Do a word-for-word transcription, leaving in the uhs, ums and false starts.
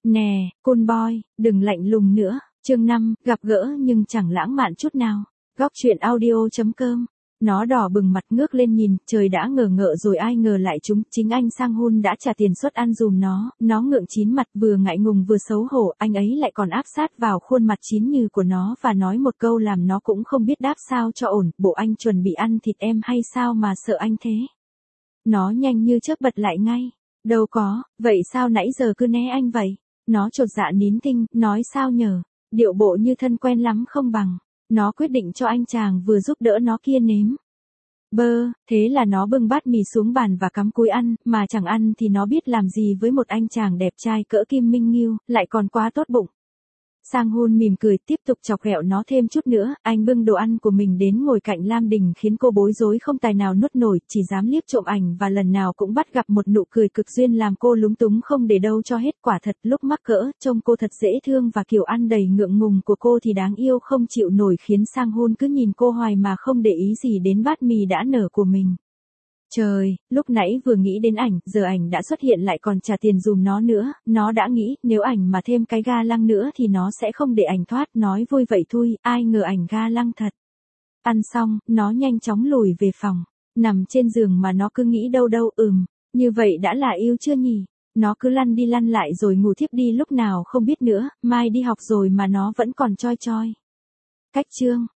Nè, côn boy, đừng lạnh lùng nữa. Chương năm, gặp gỡ nhưng chẳng lãng mạn chút nào. Góc truyện audio chấm com. Nó đỏ bừng mặt ngước lên nhìn, trời đã ngờ ngợ rồi ai ngờ lại chúng, chính anh Sang Hun đã trả tiền suất ăn dùm nó, nó ngượng chín mặt vừa ngại ngùng vừa xấu hổ, anh ấy lại còn áp sát vào khuôn mặt chín nhừ của nó và nói một câu làm nó cũng không biết đáp sao cho ổn, bộ anh chuẩn bị ăn thịt em hay sao mà sợ anh thế. Nó nhanh như chớp bật lại ngay, đâu có, vậy sao nãy giờ cứ né anh vậy? Nó chột dạ nín thinh, nói sao nhờ, điệu bộ như thân quen lắm không bằng. Nó quyết định cho anh chàng vừa giúp đỡ nó kia nếm. Bơ, thế là nó bưng bát mì xuống bàn và cắm cúi ăn, mà chẳng ăn thì nó biết làm gì với một anh chàng đẹp trai cỡ Kim Minh Nghiêu, lại còn quá tốt bụng. Sang Hun mỉm cười tiếp tục chọc ghẹo nó thêm chút nữa, anh bưng đồ ăn của mình đến ngồi cạnh Lam Đình khiến cô bối rối không tài nào nuốt nổi, chỉ dám liếc trộm ảnh và lần nào cũng bắt gặp một nụ cười cực duyên làm cô lúng túng không để đâu cho hết. Quả thật lúc mắc cỡ, trông cô thật dễ thương và kiểu ăn đầy ngượng ngùng của cô thì đáng yêu không chịu nổi khiến Sang Hun cứ nhìn cô hoài mà không để ý gì đến bát mì đã nở của mình. Trời, lúc nãy vừa nghĩ đến ảnh, giờ ảnh đã xuất hiện lại còn trả tiền dùm nó nữa, nó đã nghĩ nếu ảnh mà thêm cái ga lăng nữa thì nó sẽ không để ảnh thoát, nói vui vậy thôi, ai ngờ ảnh ga lăng thật. Ăn xong, nó nhanh chóng lùi về phòng, nằm trên giường mà nó cứ nghĩ đâu đâu ừm, như vậy đã là yêu chưa nhỉ? Nó cứ lăn đi lăn lại rồi ngủ thiếp đi lúc nào không biết nữa, mai đi học rồi mà nó vẫn còn choi choi. Cách chương